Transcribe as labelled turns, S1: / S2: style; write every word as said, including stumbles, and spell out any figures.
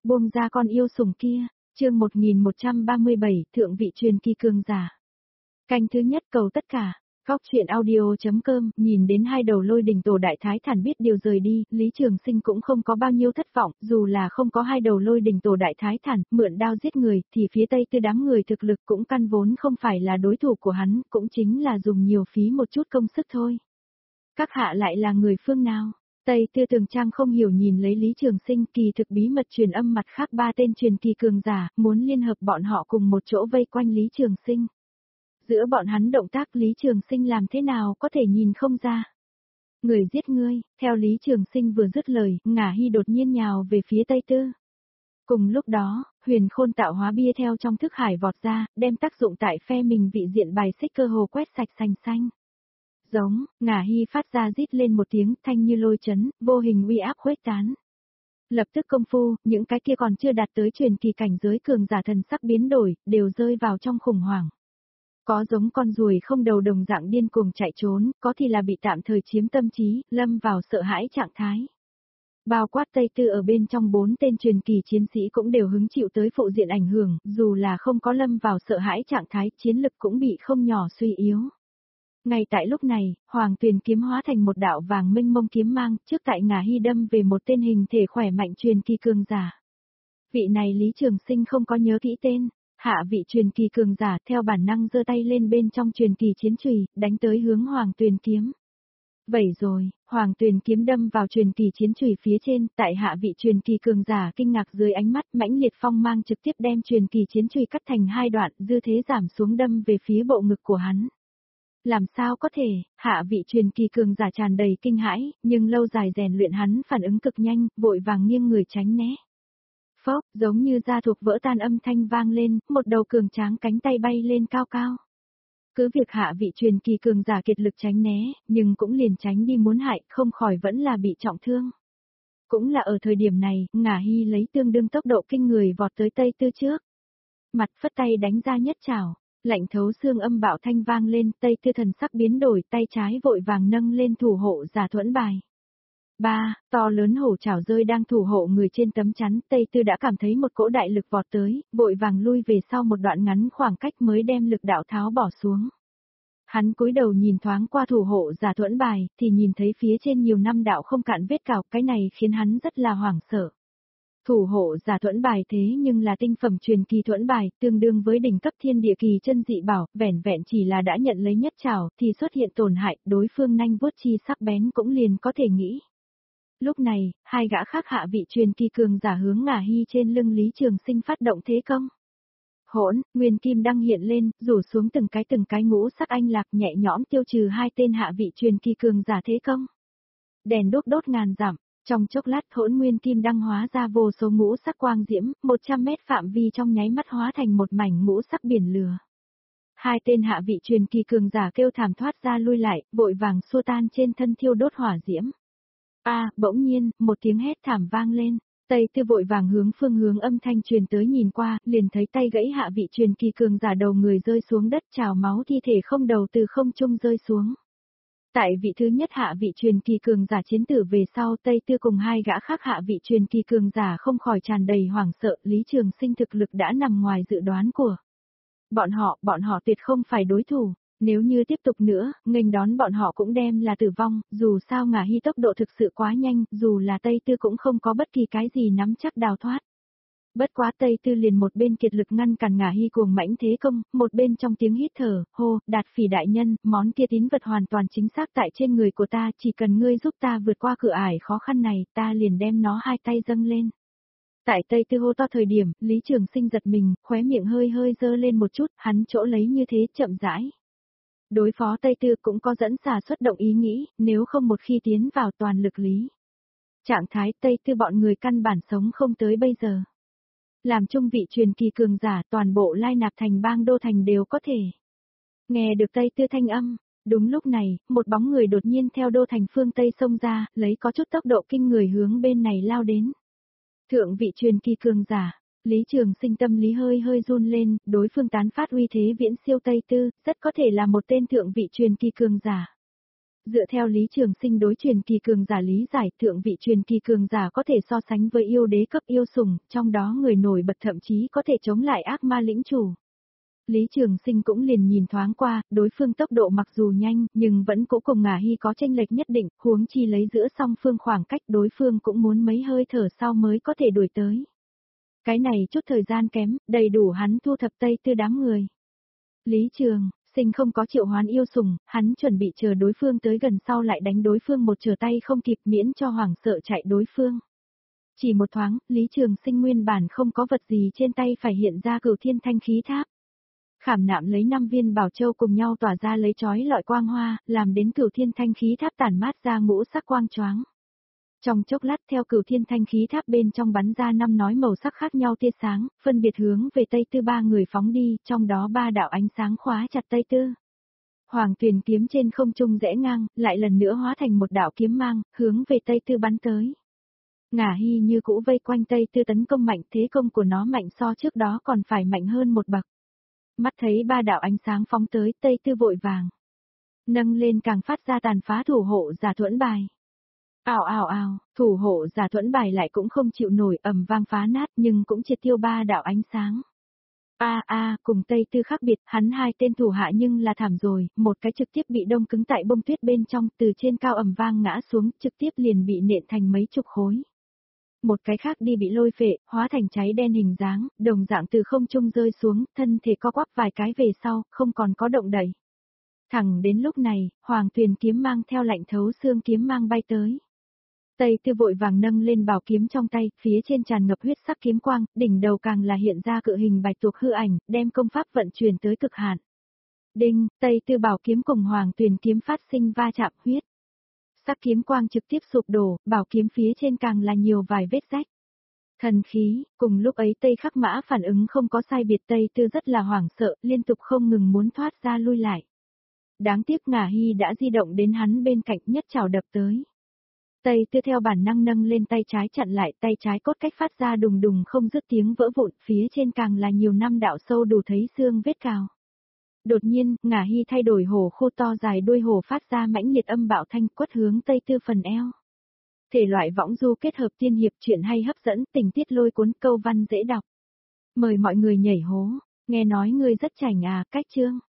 S1: Buông ra con yêu sủng kia, chương một nghìn một trăm ba mươi bảy, thượng vị truyền kỳ cường giả. Canh thứ nhất cầu tất cả, góc truyện audio.com, nhìn đến hai đầu lôi đình tổ đại thái thản biết điều rời đi, Lý Trường Sinh cũng không có bao nhiêu thất vọng, dù là không có hai đầu lôi đình tổ đại thái thản, mượn đao giết người, thì phía tây tư đám người thực lực cũng căn vốn không phải là đối thủ của hắn, cũng chính là dùng nhiều phí một chút công sức thôi. Các hạ lại là người phương nào? Tây Tư Tường Trang không hiểu nhìn lấy Lý Trường Sinh, kỳ thực bí mật truyền âm mặt khác ba tên truyền kỳ cường giả, muốn liên hợp bọn họ cùng một chỗ vây quanh Lý Trường Sinh. Giữa bọn hắn động tác Lý Trường Sinh làm thế nào có thể nhìn không ra. Người giết ngươi, theo Lý Trường Sinh vừa dứt lời, Ngả Hy đột nhiên nhào về phía Tây Tư. Cùng lúc đó, huyền khôn tạo hóa bia theo trong thức hải vọt ra, đem tác dụng tại phe mình vị diện bài xích cơ hồ quét sạch sành xanh. Giống, Ngả Hy phát ra rít lên một tiếng thanh như lôi chấn, vô hình uy áp khuếch tán. Lập tức công phu, những cái kia còn chưa đạt tới truyền kỳ cảnh giới cường giả thần sắc biến đổi, đều rơi vào trong khủng hoảng. Có giống con ruồi không đầu đồng dạng điên cuồng chạy trốn, có thì là bị tạm thời chiếm tâm trí, lâm vào sợ hãi trạng thái. Bao quát Tây Tư ở bên trong bốn tên truyền kỳ chiến sĩ cũng đều hứng chịu tới phụ diện ảnh hưởng, dù là không có lâm vào sợ hãi trạng thái, chiến lực cũng bị không nhỏ suy yếu. Ngay tại lúc này, Hoàng Tuyền kiếm hóa thành một đạo vàng minh mông kiếm mang, trước tại Ngả Hy đâm về một tên hình thể khỏe mạnh truyền kỳ cường giả. Vị này Lý Trường Sinh không có nhớ kỹ tên, hạ vị truyền kỳ cường giả theo bản năng giơ tay lên bên trong truyền kỳ chiến chùy, đánh tới hướng Hoàng Tuyền kiếm. Vậy rồi, Hoàng Tuyền kiếm đâm vào truyền kỳ chiến chùy phía trên, tại hạ vị truyền kỳ cường giả kinh ngạc dưới ánh mắt mãnh liệt phong mang trực tiếp đem truyền kỳ chiến chùy cắt thành hai đoạn, dư thế giảm xuống đâm về phía bộ ngực của hắn. Làm sao có thể, hạ vị truyền kỳ cường giả tràn đầy kinh hãi, nhưng lâu dài rèn luyện hắn phản ứng cực nhanh, vội vàng nghiêng người tránh né. Phốc, giống như da thuộc vỡ tan âm thanh vang lên, một đầu cường tráng cánh tay bay lên cao cao. Cứ việc hạ vị truyền kỳ cường giả kiệt lực tránh né, nhưng cũng liền tránh đi muốn hại, không khỏi vẫn là bị trọng thương. Cũng là ở thời điểm này, Ngả Hy lấy tương đương tốc độ kinh người vọt tới Tây Tư trước. Mặt phất tay đánh ra nhất trảo. Lạnh thấu xương âm bạo thanh vang lên, Tây Tư thần sắc biến đổi, tay trái vội vàng nâng lên thủ hộ giả thuẫn bài. Ba, to lớn hổ chảo rơi đang thủ hộ người trên tấm chắn, Tây Tư đã cảm thấy một cỗ đại lực vọt tới, vội vàng lui về sau một đoạn ngắn khoảng cách mới đem lực đạo tháo bỏ xuống. Hắn cúi đầu nhìn thoáng qua thủ hộ giả thuẫn bài, thì nhìn thấy phía trên nhiều năm đạo không cạn vết cào, cái này khiến hắn rất là hoảng sợ. Thủ hộ giả thuẫn bài thế nhưng là tinh phẩm truyền kỳ thuẫn bài, tương đương với đỉnh cấp thiên địa kỳ chân dị bảo, vẻn vẹn chỉ là đã nhận lấy nhất trảo, thì xuất hiện tổn hại, đối phương nanh vuốt chi sắc bén cũng liền có thể nghĩ. Lúc này, hai gã khác hạ vị truyền kỳ cường giả hướng Ngả Hy trên lưng Lý Trường Sinh phát động thế công. Hỗn, nguyên kim đăng hiện lên, rủ xuống từng cái từng cái ngũ sắc anh lạc nhẹ nhõm tiêu trừ hai tên hạ vị truyền kỳ cường giả thế công. Đèn đốt đốt ngàn dặm. Trong chốc lát hỗn nguyên kim đăng hóa ra vô số ngũ sắc quang diễm, một trăm mét phạm vi trong nháy mắt hóa thành một mảnh ngũ sắc biển lửa. Hai tên hạ vị truyền kỳ cường giả kêu thảm thoát ra lui lại, vội vàng xua tan trên thân thiêu đốt hỏa diễm. A, à, bỗng nhiên, một tiếng hét thảm vang lên, Tây Tư vội vàng hướng phương hướng âm thanh truyền tới nhìn qua, liền thấy tay gãy hạ vị truyền kỳ cường giả đầu người rơi xuống đất trào máu thi thể không đầu từ không trung rơi xuống. Tại vị thứ nhất hạ vị truyền kỳ cường giả chiến tử về sau Tây Tư cùng hai gã khác hạ vị truyền kỳ cường giả không khỏi tràn đầy hoảng sợ, Lý Trường Sinh thực lực đã nằm ngoài dự đoán của bọn họ, bọn họ tuyệt không phải đối thủ, nếu như tiếp tục nữa, nghênh đón bọn họ cũng đem là tử vong, dù sao Ngả Hy tốc độ thực sự quá nhanh, dù là Tây Tư cũng không có bất kỳ cái gì nắm chắc đào thoát. Bất quá Tây Tư liền một bên kiệt lực ngăn cản Ngả Hy cuồng mãnh thế công, một bên trong tiếng hít thở, hô, Đạt Phỉ đại nhân, món kia tín vật hoàn toàn chính xác tại trên người của ta, chỉ cần ngươi giúp ta vượt qua cửa ải khó khăn này, ta liền đem nó hai tay dâng lên. Tại Tây Tư hô to thời điểm, Lý Trường Sinh giật mình, khóe miệng hơi hơi dơ lên một chút, hắn chỗ lấy như thế chậm rãi. Đối phó Tây Tư cũng có dẫn xà xuất động ý nghĩ, nếu không một khi tiến vào toàn lực lý. Trạng thái Tây Tư bọn người căn bản sống không tới bây giờ. Làm trung vị truyền kỳ cường giả toàn bộ lai nạp thành bang đô thành đều có thể. Nghe được Tây Tư thanh âm, đúng lúc này, một bóng người đột nhiên theo đô thành phương Tây xông ra, lấy có chút tốc độ kinh người hướng bên này lao đến. Thượng vị truyền kỳ cường giả, Lý Trường Sinh tâm lý hơi hơi run lên, đối phương tán phát uy thế viễn siêu Tây Tư, rất có thể là một tên thượng vị truyền kỳ cường giả. Dựa theo Lý Trường Sinh đối truyền kỳ cường giả lý giải, thượng vị truyền kỳ cường giả có thể so sánh với yêu đế cấp yêu sủng, trong đó người nổi bật thậm chí có thể chống lại ác ma lĩnh chủ. Lý Trường Sinh cũng liền nhìn thoáng qua, đối phương tốc độ mặc dù nhanh, nhưng vẫn cố cùng Ngả Hy có chênh lệch nhất định, huống chi lấy giữa song phương khoảng cách đối phương cũng muốn mấy hơi thở sau mới có thể đuổi tới. Cái này chút thời gian kém, đầy đủ hắn thu thập Tây Tư đám người. Lý Trường Sinh không có triệu hoán yêu sủng, hắn chuẩn bị chờ đối phương tới gần sau lại đánh đối phương một trở tay không kịp miễn cho hoảng sợ chạy đối phương. Chỉ một thoáng, Lý Trường Sinh nguyên bản không có vật gì trên tay phải hiện ra Cửu Thiên Thanh Khí Tháp. Khảm nạm lấy năm viên bảo châu cùng nhau tỏa ra lấy chói lọi quang hoa, làm đến Cửu Thiên Thanh Khí Tháp tản mát ra ngũ sắc quang choáng. Trong chốc lát theo Cửu Thiên Thanh Khí Tháp bên trong bắn ra năm nói màu sắc khác nhau tia sáng, phân biệt hướng về Tây Tư ba người phóng đi, trong đó ba đạo ánh sáng khóa chặt Tây Tư. Hoàng Tuyền kiếm trên không trung rẽ ngang, lại lần nữa hóa thành một đạo kiếm mang, hướng về Tây Tư bắn tới. Ngả Hy như cũ vây quanh Tây Tư tấn công mạnh, thế công của nó mạnh so trước đó còn phải mạnh hơn một bậc. Mắt thấy ba đạo ánh sáng phóng tới, Tây Tư vội vàng nâng lên càng phát ra tàn phá thủ hộ giả thuẫn bài. Ào ào ào, thủ hộ giả thuẫn bài lại cũng không chịu nổi, ầm vang phá nát nhưng cũng triệt tiêu ba đạo ánh sáng. A a, cùng Tây Tư khác biệt, hắn hai tên thủ hạ nhưng là thảm rồi, một cái trực tiếp bị đông cứng tại bông tuyết bên trong, từ trên cao ầm vang ngã xuống, trực tiếp liền bị nện thành mấy chục khối. Một cái khác đi bị lôi phệ, hóa thành cháy đen hình dáng, đồng dạng từ không trung rơi xuống, thân thể co quắp vài cái về sau, không còn có động đậy. Thẳng đến lúc này, Hoàng Tuyền kiếm mang theo lạnh thấu xương kiếm mang bay tới. Tây Tư vội vàng nâng lên bảo kiếm trong tay, phía trên tràn ngập huyết sắc kiếm quang, đỉnh đầu càng là hiện ra cự hình bạch tuộc hư ảnh, đem công pháp vận chuyển tới cực hạn. Đinh, Tây Tư bảo kiếm cùng Hoàng Tuyền kiếm phát sinh va chạm huyết. Sắc kiếm quang trực tiếp sụp đổ, bảo kiếm phía trên càng là nhiều vài vết rách. Thần khí, cùng lúc ấy Tây Khắc Mã phản ứng không có sai biệt, Tây Tư rất là hoảng sợ, liên tục không ngừng muốn thoát ra lui lại. Đáng tiếc Ngả Hy đã di động đến hắn bên cạnh, nhất chảo đập tới. Tây Tư theo bản năng nâng lên tay trái chặn lại, tay trái cốt cách phát ra đùng đùng không dứt tiếng vỡ vụn, phía trên càng là nhiều năm đạo sâu đủ thấy xương vết cào. Đột nhiên, Ngả Hy thay đổi hổ khô to dài đuôi hổ phát ra mãnh liệt âm bạo thanh quất hướng Tây Tư phần eo. Thể loại võng du kết hợp tiên hiệp, truyện hay hấp dẫn, tình tiết lôi cuốn, câu văn dễ đọc. Mời mọi người nhảy hố, nghe nói ngươi rất chảnh à, cách chương.